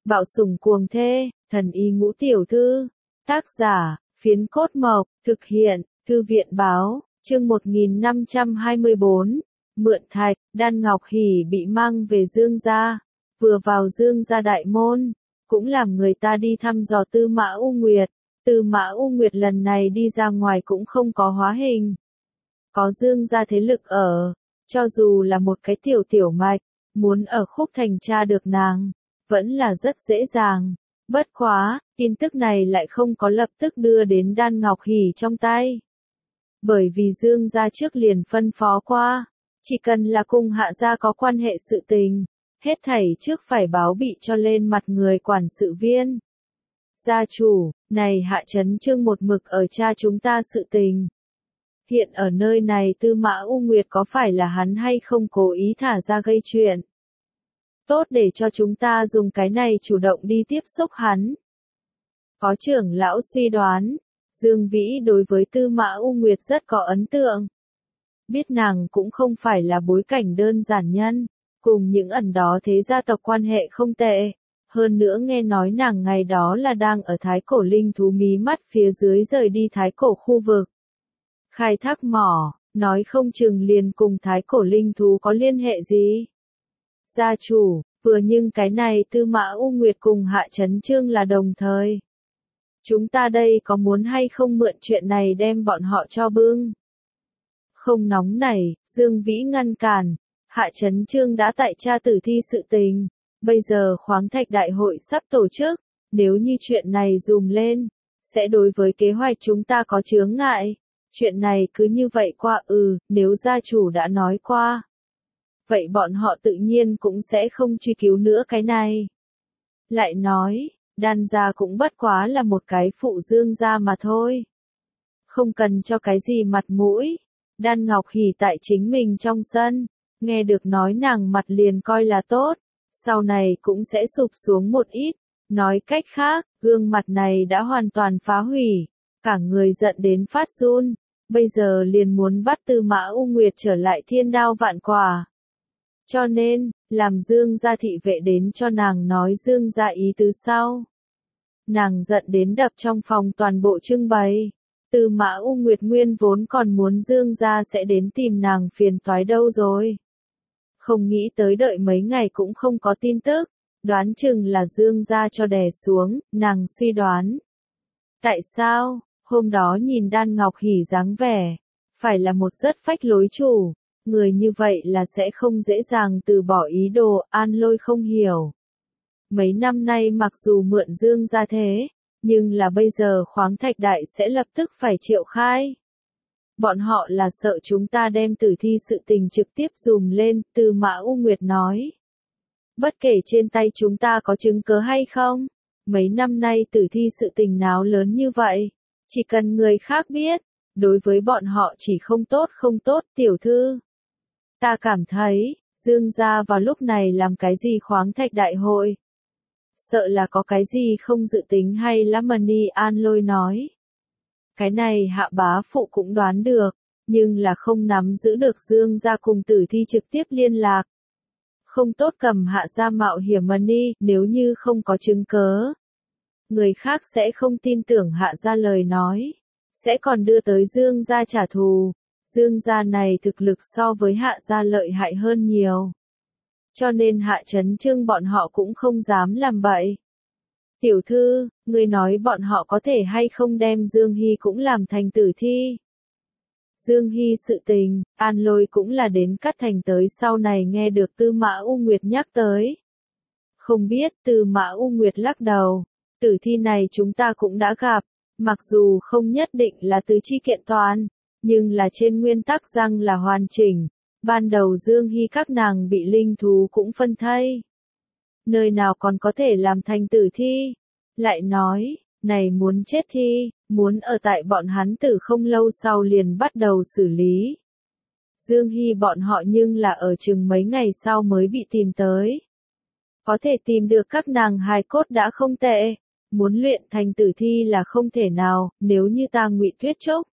Bạo sủng cuồng thê, thần y ngũ tiểu thư. Tác giả, Phiến Cốt Mộc, thực hiện, Thư viện báo, chương 1524. Mượn thạch, Đan Ngọc Hỉ bị mang về Dương gia. Vừa vào Dương gia đại môn, cũng làm người ta đi thăm dò Tư Mã U Nguyệt. Tư Mã U Nguyệt lần này đi ra ngoài cũng không có hóa hình. Có Dương gia thế lực ở, cho dù là một cái tiểu mạch, muốn ở Khúc Thành tra được nàng, vẫn là rất dễ dàng. Bất quá, tin tức này lại không có lập tức đưa đến Đan Ngọc Hỉ trong tay. Bởi vì Dương gia trước liền phân phó qua, chỉ cần là cùng Hạ gia có quan hệ sự tình, hết thảy trước phải báo bị cho lên mặt người quản sự viên. Gia chủ, này Hạ Chấn Chương một mực ở tra chúng ta sự tình. Hiện ở nơi này Tư Mã U Nguyệt có phải là hắn hay không cố ý thả ra gây chuyện? Tốt để cho chúng ta dùng cái này chủ động đi tiếp xúc hắn. Có trưởng lão suy đoán, Dương Vĩ đối với Tư Mã U Nguyệt rất có ấn tượng. Biết nàng cũng không phải là bối cảnh đơn giản nhân, cùng những ẩn đó thế gia tộc quan hệ không tệ. Hơn nữa nghe nói nàng ngày đó là đang ở Thái Cổ linh thú mí mắt phía dưới rời đi Thái Cổ khu vực. Khai thác mỏ, nói không chừng liền cùng Thái Cổ linh thú có liên hệ gì. Gia chủ, vừa nhưng cái này Tư Mã U Nguyệt cùng Hạ Chấn Chương là đồng thời. Chúng ta đây có muốn hay không mượn chuyện này đem bọn họ cho bưng? Không nóng này, Dương Vĩ ngăn cản. Hạ Chấn Chương đã tại tra tử thi sự tình. Bây giờ khoáng thạch đại hội sắp tổ chức. Nếu như chuyện này dùm lên, sẽ đối với kế hoạch chúng ta có chướng ngại. Chuyện này cứ như vậy qua nếu gia chủ đã nói qua. Vậy bọn họ tự nhiên cũng sẽ không truy cứu nữa cái này. Lại nói, Đan gia cũng bất quá là một cái phụ Dương gia mà thôi. Không cần cho cái gì mặt mũi. Đan Ngọc Hỉ tại chính mình trong sân, nghe được nói nàng mặt liền coi là tốt, sau này cũng sẽ sụp xuống một ít. Nói cách khác, gương mặt này đã hoàn toàn phá hủy, cả người giận đến phát run, bây giờ liền muốn bắt Tư Mã U Nguyệt trở lại thiên đao vạn quả. Cho nên, làm Dương gia thị vệ đến cho nàng nói Dương gia ý tứ sau. Nàng giận đến đập trong phòng toàn bộ trưng bày. Tư Mã U Nguyệt nguyên vốn còn muốn Dương gia sẽ đến tìm nàng phiền toái đâu rồi. Không nghĩ tới đợi mấy ngày cũng không có tin tức, đoán chừng là Dương gia cho đè xuống, nàng suy đoán. Tại sao, hôm đó nhìn Đan Ngọc Hỉ dáng vẻ, phải là một rất phách lối chủ, người như vậy là sẽ không dễ dàng từ bỏ ý đồ, An Lôi không hiểu. Mấy năm nay mặc dù mượn Dương gia thế, nhưng là bây giờ khoáng thạch đại sẽ lập tức phải triệu khai. Bọn họ là sợ chúng ta đem tử thi sự tình trực tiếp dùm lên, Tư Mã U Nguyệt nói. Bất kể trên tay chúng ta có chứng cớ hay không, mấy năm nay tử thi sự tình náo lớn như vậy, chỉ cần người khác biết, đối với bọn họ chỉ không tốt tiểu thư. Ta cảm thấy, Dương gia vào lúc này làm cái gì khoáng thạch đại hội. Sợ là có cái gì không dự tính hay Lamani An Lôi nói. Cái này Hạ bá phụ cũng đoán được, nhưng là không nắm giữ được Dương gia cùng tử thi trực tiếp liên lạc. Không tốt cầm Hạ gia mạo hiểm money, nếu như không có chứng cớ. Người khác sẽ không tin tưởng Hạ gia lời nói, sẽ còn đưa tới Dương gia trả thù. Dương gia này thực lực so với Hạ gia lợi hại hơn nhiều. Cho nên Hạ Chấn Chương bọn họ cũng không dám làm bậy. Tiểu thư, người nói bọn họ có thể hay không đem Dương Hy cũng làm thành tử thi. Dương Hy sự tình, An Lôi cũng là đến Cát Thành tới sau này nghe được Tư Mã U Nguyệt nhắc tới. Không biết, Tư Mã U Nguyệt lắc đầu, tử thi này chúng ta cũng đã gặp, mặc dù không nhất định là tứ chi kiện toàn, nhưng là trên nguyên tắc rằng là hoàn chỉnh. Ban đầu Dương Hy các nàng bị linh thú cũng phân thây. Nơi nào còn có thể làm thành tử thi? Lại nói, này muốn chết thi, muốn ở tại bọn hắn tử không lâu sau liền bắt đầu xử lý. Dương Hy bọn họ nhưng là ở chừng mấy ngày sau mới bị tìm tới. Có thể tìm được các nàng hài cốt đã không tệ, muốn luyện thành tử thi là không thể nào, nếu như ta Ngụy Tuyết Trúc.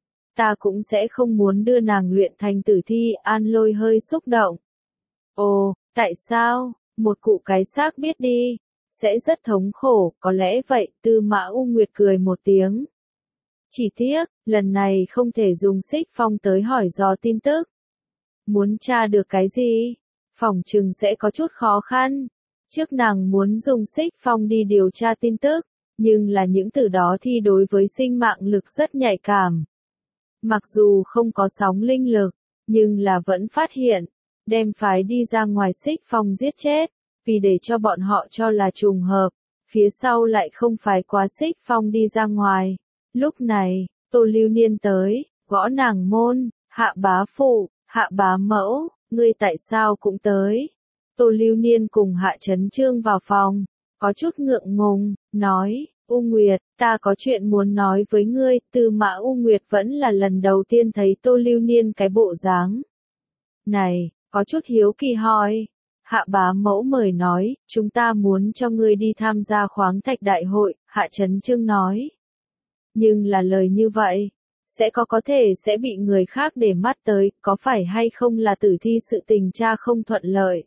Ta cũng sẽ không muốn đưa nàng luyện thành tử thi, An Lôi hơi xúc động. Ồ, tại sao, một cụ cái xác biết đi, sẽ rất thống khổ, có lẽ vậy, Tư Mã U Nguyệt cười một tiếng. Chỉ tiếc, lần này không thể dùng Xích Phong tới hỏi dò tin tức. Muốn tra được cái gì? Phỏng chừng sẽ có chút khó khăn. Trước nàng muốn dùng Xích Phong đi điều tra tin tức, nhưng là những từ đó thì đối với sinh mạng lực rất nhạy cảm. Mặc dù không có sóng linh lực, nhưng là vẫn phát hiện, đem phái đi ra ngoài Xích Phong giết chết, vì để cho bọn họ cho là trùng hợp, phía sau lại không phải quá Xích Phong đi ra ngoài. Lúc này, Tô Lưu Niên tới, gõ nàng môn, Hạ bá phụ, Hạ bá mẫu, ngươi tại sao cũng tới? Tô Lưu Niên cùng Hạ Chấn Chương vào phòng, có chút ngượng ngùng, nói, U Nguyệt, ta có chuyện muốn nói với ngươi. Tư Mã U Nguyệt vẫn là lần đầu tiên thấy Tô Lưu Niên cái bộ dáng này, có chút hiếu kỳ hỏi. Hạ bá mẫu mời nói, chúng ta muốn cho ngươi đi tham gia khoáng thạch đại hội, Hạ Chấn Chương nói. Nhưng là lời như vậy, sẽ có thể sẽ bị người khác để mắt tới, có phải hay không là tử thi sự tình tra không thuận lợi?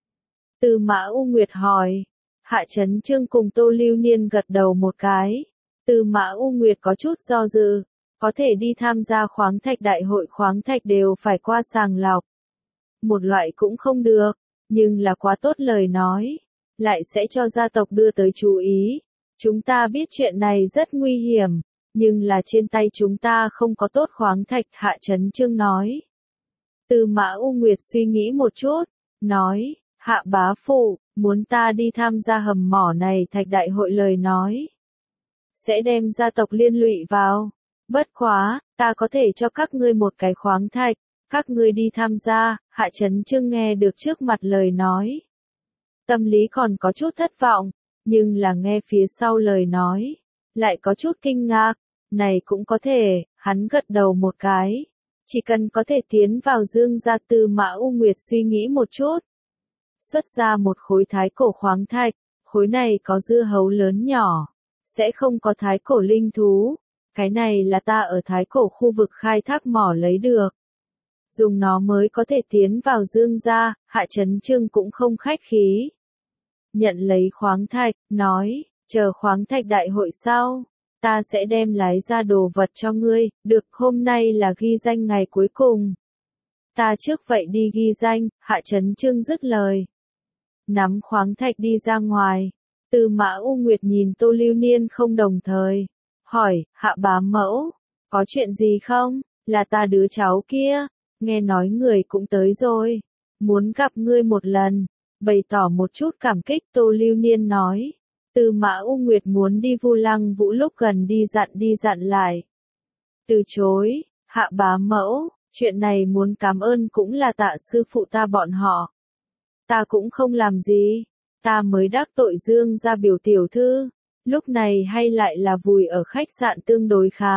Tư Mã U Nguyệt hỏi. Hạ Chấn Chương cùng Tô Lưu Niên gật đầu một cái. Tư Mã U Nguyệt có chút do dự, có thể đi tham gia khoáng thạch đại hội, khoáng thạch đều phải qua sàng lọc. Một loại cũng không được, nhưng là quá tốt lời nói, lại sẽ cho gia tộc đưa tới chú ý. Chúng ta biết chuyện này rất nguy hiểm, nhưng là trên tay chúng ta không có tốt khoáng thạch, Hạ Chấn Chương nói. Tư Mã U Nguyệt suy nghĩ một chút, nói, Hạ bá phụ, muốn ta đi tham gia hầm mỏ này thạch đại hội lời nói, sẽ đem gia tộc liên lụy vào. Bất quá, ta có thể cho các ngươi một cái khoáng thạch, các ngươi đi tham gia. Hạ Chấn Chương nghe được trước mặt lời nói, tâm lý còn có chút thất vọng, nhưng là nghe phía sau lời nói, lại có chút kinh ngạc. Này cũng có thể, hắn gật đầu một cái. Chỉ cần có thể tiến vào Dương gia. Tư Mã U Nguyệt suy nghĩ một chút, xuất ra một khối thái cổ khoáng thạch, khối này có dưa hấu lớn nhỏ, sẽ không có thái cổ linh thú. Cái này là ta ở thái cổ khu vực khai thác mỏ lấy được. Dùng nó mới có thể tiến vào Dương gia. Hạ Chấn Chương cũng không khách khí. Nhận lấy khoáng thạch, nói, chờ khoáng thạch đại hội sau, ta sẽ đem lái ra đồ vật cho ngươi. Được, hôm nay là ghi danh ngày cuối cùng. Ta trước vậy đi ghi danh. Hạ Chấn Chương dứt lời, nắm khoáng thạch đi ra ngoài. Tư Mã U Nguyệt nhìn Tô Lưu Niên không đồng thời, hỏi, Hạ bá mẫu, có chuyện gì không? Là ta đứa cháu kia, nghe nói người cũng tới rồi, muốn gặp ngươi một lần, bày tỏ một chút cảm kích. Tô Lưu Niên nói. Tư Mã U Nguyệt muốn đi Vu Lăng Vũ lúc gần đi dặn lại. Từ chối, Hạ bá mẫu, chuyện này muốn cảm ơn cũng là Tạ sư phụ ta bọn họ. Ta cũng không làm gì, ta mới đắc tội Dương gia biểu tiểu thư, lúc này hay lại là vùi ở khách sạn tương đối khá.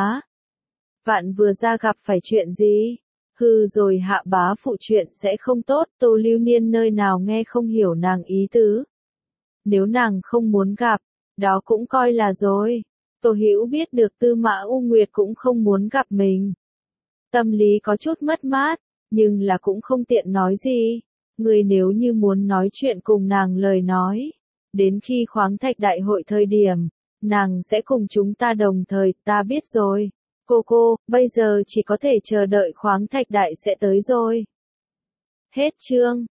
Vạn vừa ra gặp phải chuyện gì? Hừ rồi, Hạ bá phụ, chuyện sẽ không tốt. Tô Lưu Niên nơi nào nghe không hiểu nàng ý tứ. Nếu nàng không muốn gặp, đó cũng coi là rồi. Tô Hữu biết được Tư Mã U Nguyệt cũng không muốn gặp mình, tâm lý có chút mất mát, nhưng là cũng không tiện nói gì. Người nếu như muốn nói chuyện cùng nàng lời nói, đến khi khoáng thạch đại hội thời điểm, nàng sẽ cùng chúng ta đồng thời. Ta biết rồi. Cô, bây giờ chỉ có thể chờ đợi khoáng thạch đại sẽ tới rồi. Hết chương.